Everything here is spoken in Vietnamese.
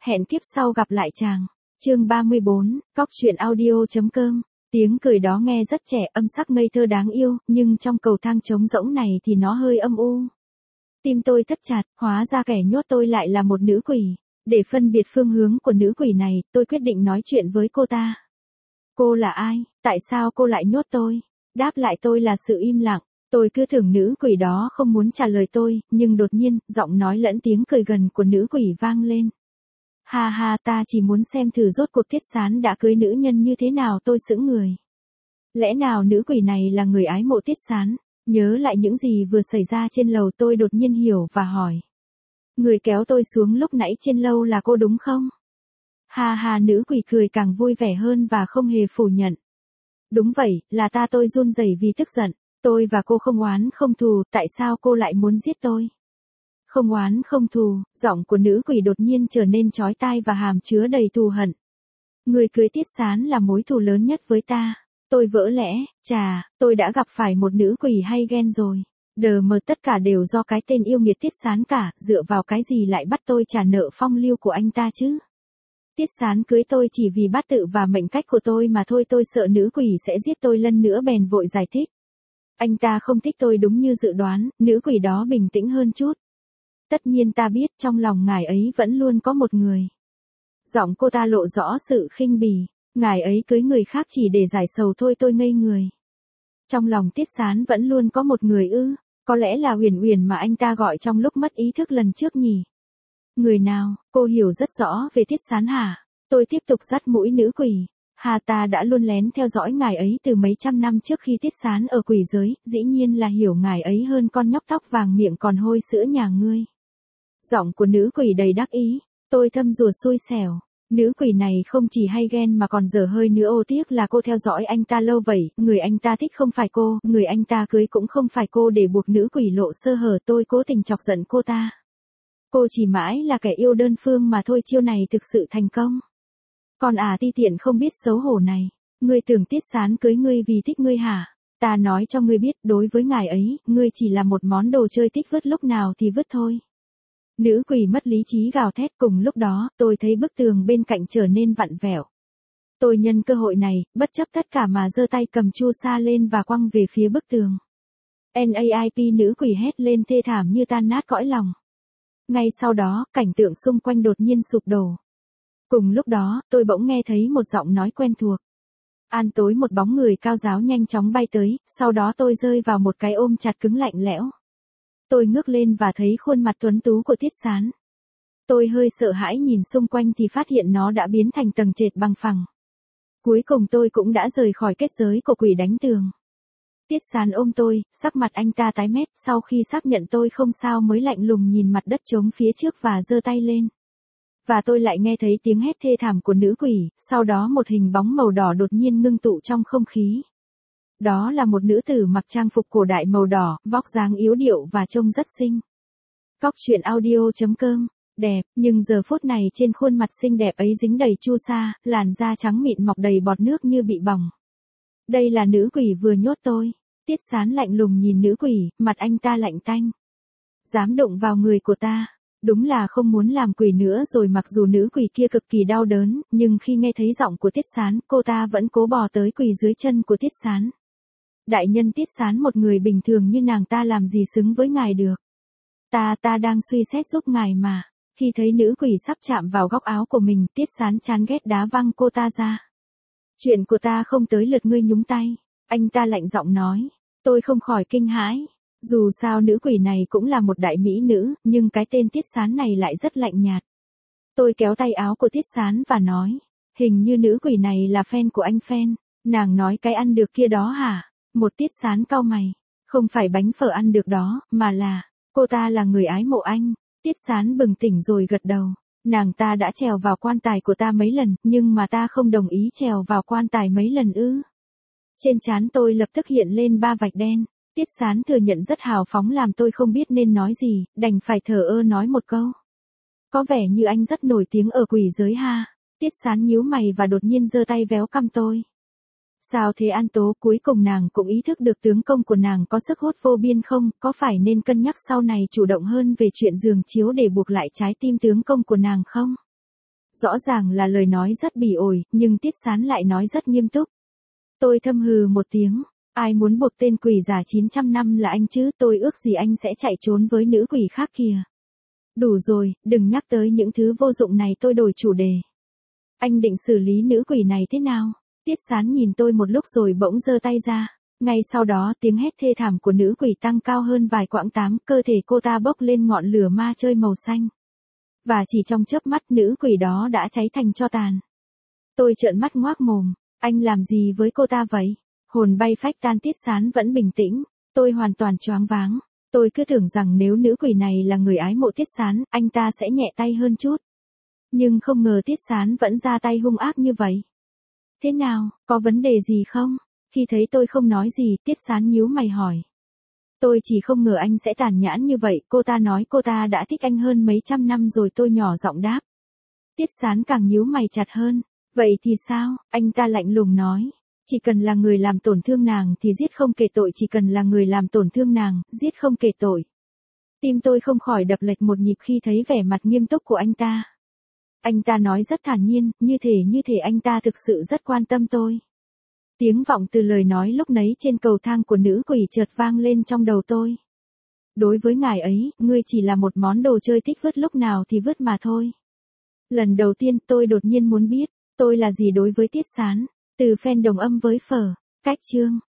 Hẹn kiếp sau gặp lại chàng. Chương 34, Cóc truyện audio.com. Tiếng cười đó nghe rất trẻ, âm sắc ngây thơ đáng yêu, nhưng trong cầu thang trống rỗng này thì nó hơi âm u. Tim tôi thắt chặt, hóa ra kẻ nhốt tôi lại là một nữ quỷ. Để phân biệt phương hướng của nữ quỷ này, tôi quyết định nói chuyện với cô ta. Cô là ai? Tại sao cô lại nhốt tôi? Đáp lại tôi là sự im lặng. Tôi cứ tưởng nữ quỷ đó không muốn trả lời tôi, nhưng đột nhiên, giọng nói lẫn tiếng cười gần của nữ quỷ vang lên. Ha ha, ta chỉ muốn xem thử rốt cuộc Tiết Sán đã cưới nữ nhân như thế nào. Tôi sững người. Lẽ nào nữ quỷ này là người ái mộ Tiết Sán? Nhớ lại những gì vừa xảy ra trên lầu, tôi đột nhiên hiểu và hỏi. Người kéo tôi xuống lúc nãy trên lâu là cô đúng không? Ha ha, nữ quỷ cười càng vui vẻ hơn và không hề phủ nhận. Đúng vậy, là ta. Tôi run rẩy vì tức giận. Tôi và cô không oán không thù, tại sao cô lại muốn giết tôi? Không oán không thù, giọng của nữ quỷ đột nhiên trở nên chói tai và hàm chứa đầy thù hận. Người cưới Tiết Sán là mối thù lớn nhất với ta. Tôi vỡ lẽ, chà, tôi đã gặp phải một nữ quỷ hay ghen rồi. Đờ mờ, tất cả đều do cái tên yêu nghiệt Tiết Sán cả, dựa vào cái gì lại bắt tôi trả nợ phong lưu của anh ta chứ? Tiết Sán cưới tôi chỉ vì bát tự và mệnh cách của tôi mà thôi. Tôi sợ nữ quỷ sẽ giết tôi lần nữa bèn vội giải thích. Anh ta không thích tôi đúng như dự đoán. Nữ quỷ đó bình tĩnh hơn chút. Tất nhiên ta biết trong lòng ngài ấy vẫn luôn có một người. Giọng cô ta lộ rõ sự khinh bỉ. Ngài ấy cưới người khác chỉ để giải sầu thôi. Tôi ngây người. Trong lòng Tiết Sán vẫn luôn có một người ư? Có lẽ là Huyền Huyền mà anh ta gọi trong lúc mất ý thức lần trước nhỉ? Người nào? Cô hiểu rất rõ về Tiết Sán hả? Tôi tiếp tục dắt mũi nữ quỷ. Hà, ta đã luôn lén theo dõi ngài ấy từ mấy trăm năm trước khi Tiết Sán ở quỷ giới, dĩ nhiên là hiểu ngài ấy hơn con nhóc tóc vàng miệng còn hôi sữa nhà ngươi. Giọng của nữ quỷ đầy đắc ý. Tôi thâm rùa xui xẻo. Nữ quỷ này không chỉ hay ghen mà còn dở hơi nữa. Ô tiếc là cô theo dõi anh ta lâu vậy. Người anh ta thích không phải cô, người anh ta cưới cũng không phải cô. Để buộc nữ quỷ lộ sơ hở, tôi cố tình chọc giận cô ta. Cô chỉ mãi là kẻ yêu đơn phương mà thôi. Chiêu này thực sự thành công. Còn ti tiện không biết xấu hổ này. Ngươi tưởng Tiết Sán cưới ngươi vì thích ngươi hả? Ta nói cho ngươi biết, đối với ngài ấy, ngươi chỉ là một món đồ chơi thích vứt lúc nào thì vứt thôi. Nữ quỷ mất lý trí gào thét. Cùng lúc đó, tôi thấy bức tường bên cạnh trở nên vặn vẹo. Tôi nhân cơ hội này, bất chấp tất cả mà giơ tay cầm chu sa lên và quăng về phía bức tường. NAIP, nữ quỷ hét lên thê thảm như tan nát cõi lòng. Ngay sau đó, cảnh tượng xung quanh đột nhiên sụp đổ. Cùng lúc đó, tôi bỗng nghe thấy một giọng nói quen thuộc. An tối. Một bóng người cao ráo nhanh chóng bay tới, sau đó tôi rơi vào một cái ôm chặt cứng lạnh lẽo. Tôi ngước lên và thấy khuôn mặt tuấn tú của Tiết Sán. Tôi hơi sợ hãi nhìn xung quanh thì phát hiện nó đã biến thành tầng trệt bằng phẳng. Cuối cùng tôi cũng đã rời khỏi kết giới của quỷ đánh tường. Tiết Sán ôm tôi, sắc mặt anh ta tái mét, sau khi xác nhận tôi không sao mới lạnh lùng nhìn mặt đất trống phía trước và giơ tay lên. Và tôi lại nghe thấy tiếng hét thê thảm của nữ quỷ, sau đó một hình bóng màu đỏ đột nhiên ngưng tụ trong không khí. Đó là một nữ tử mặc trang phục cổ đại màu đỏ, vóc dáng yếu điệu và trông rất xinh. Cóc truyện audio.com. Đẹp, nhưng giờ phút này trên khuôn mặt xinh đẹp ấy dính đầy chu sa, làn da trắng mịn mọc đầy bọt nước như bị bỏng. Đây là nữ quỷ vừa nhốt tôi. Tiết Sán lạnh lùng nhìn nữ quỷ, mặt anh ta lạnh tanh. Dám đụng vào người của ta. Đúng là không muốn làm quỷ nữa rồi. Mặc dù nữ quỷ kia cực kỳ đau đớn, nhưng khi nghe thấy giọng của Tiết Sán, cô ta vẫn cố bò tới quỳ dưới chân của Tiết Sán. Đại nhân Tiết Sán, một người bình thường như nàng ta làm gì xứng với ngài được. Ta đang suy xét giúp ngài mà. Khi thấy nữ quỷ sắp chạm vào góc áo của mình, Tiết Sán chán ghét đá văng cô ta ra. Chuyện của ta không tới lượt ngươi nhúng tay. Anh ta lạnh giọng nói. Tôi không khỏi kinh hãi. Dù sao nữ quỷ này cũng là một đại mỹ nữ, nhưng cái tên Tiết Sán này lại rất lạnh nhạt. Tôi kéo tay áo của Tiết Sán và nói. Hình như nữ quỷ này là fan của anh fan. Nàng nói cái ăn được kia đó hả? Một Tiết Sán cau mày. Không phải bánh phở ăn được đó, mà là, cô ta là người ái mộ anh. Tiết Sán bừng tỉnh rồi gật đầu. Nàng ta đã trèo vào quan tài của ta mấy lần, nhưng mà ta không đồng ý trèo vào quan tài mấy lần ư? Trên trán tôi lập tức hiện lên 3 vạch đen. Tiết Sán thừa nhận rất hào phóng làm tôi không biết nên nói gì, đành phải thờ ơ nói một câu. Có vẻ như anh rất nổi tiếng ở quỷ giới ha. Tiết Sán nhíu mày và đột nhiên giơ tay véo cằm tôi. Sao thế An Tố? Cuối cùng nàng cũng ý thức được tướng công của nàng có sức hút vô biên không, có phải nên cân nhắc sau này chủ động hơn về chuyện giường chiếu để buộc lại trái tim tướng công của nàng không? Rõ ràng là lời nói rất bỉ ổi, nhưng Tiết Sán lại nói rất nghiêm túc. Tôi thầm hừ một tiếng, ai muốn buộc tên quỷ già 900 năm là anh chứ, tôi ước gì anh sẽ chạy trốn với nữ quỷ khác kìa. Đủ rồi, đừng nhắc tới những thứ vô dụng này, tôi đổi chủ đề. Anh định xử lý nữ quỷ này thế nào? Tiết Sán nhìn tôi một lúc rồi bỗng giơ tay ra. Ngay sau đó tiếng hét thê thảm của nữ quỷ tăng cao hơn vài quãng 8, cơ thể cô ta bốc lên ngọn lửa ma chơi màu xanh. Và chỉ trong chớp mắt nữ quỷ đó đã cháy thành tro tàn. Tôi trợn mắt ngoác mồm, anh làm gì với cô ta vậy? Hồn bay phách tan. Tiết Sán vẫn bình tĩnh, tôi hoàn toàn choáng váng. Tôi cứ tưởng rằng nếu nữ quỷ này là người ái mộ Tiết Sán, anh ta sẽ nhẹ tay hơn chút. Nhưng không ngờ Tiết Sán vẫn ra tay hung ác như vậy. Thế nào, có vấn đề gì không? Khi thấy tôi không nói gì, Tiết Sán nhíu mày hỏi. Tôi chỉ không ngờ anh sẽ tàn nhẫn như vậy, cô ta nói cô ta đã thích anh hơn mấy trăm năm rồi, tôi nhỏ giọng đáp. Tiết Sán càng nhíu mày chặt hơn. Vậy thì sao? Anh ta lạnh lùng nói. Chỉ cần là người làm tổn thương nàng thì giết không kể tội, chỉ cần là người làm tổn thương nàng, giết không kể tội. Tim tôi không khỏi đập lệch một nhịp khi thấy vẻ mặt nghiêm túc của anh ta. Anh ta nói rất thản nhiên, như thể anh ta thực sự rất quan tâm tôi. Tiếng vọng từ lời nói lúc nấy trên cầu thang của nữ quỷ chợt vang lên trong đầu tôi. Đối với ngài ấy, ngươi chỉ là một món đồ chơi thích vứt lúc nào thì vứt mà thôi. Lần đầu tiên tôi đột nhiên muốn biết, tôi là gì đối với Tiết Sán. Từ fan đồng âm với phở, cách chương.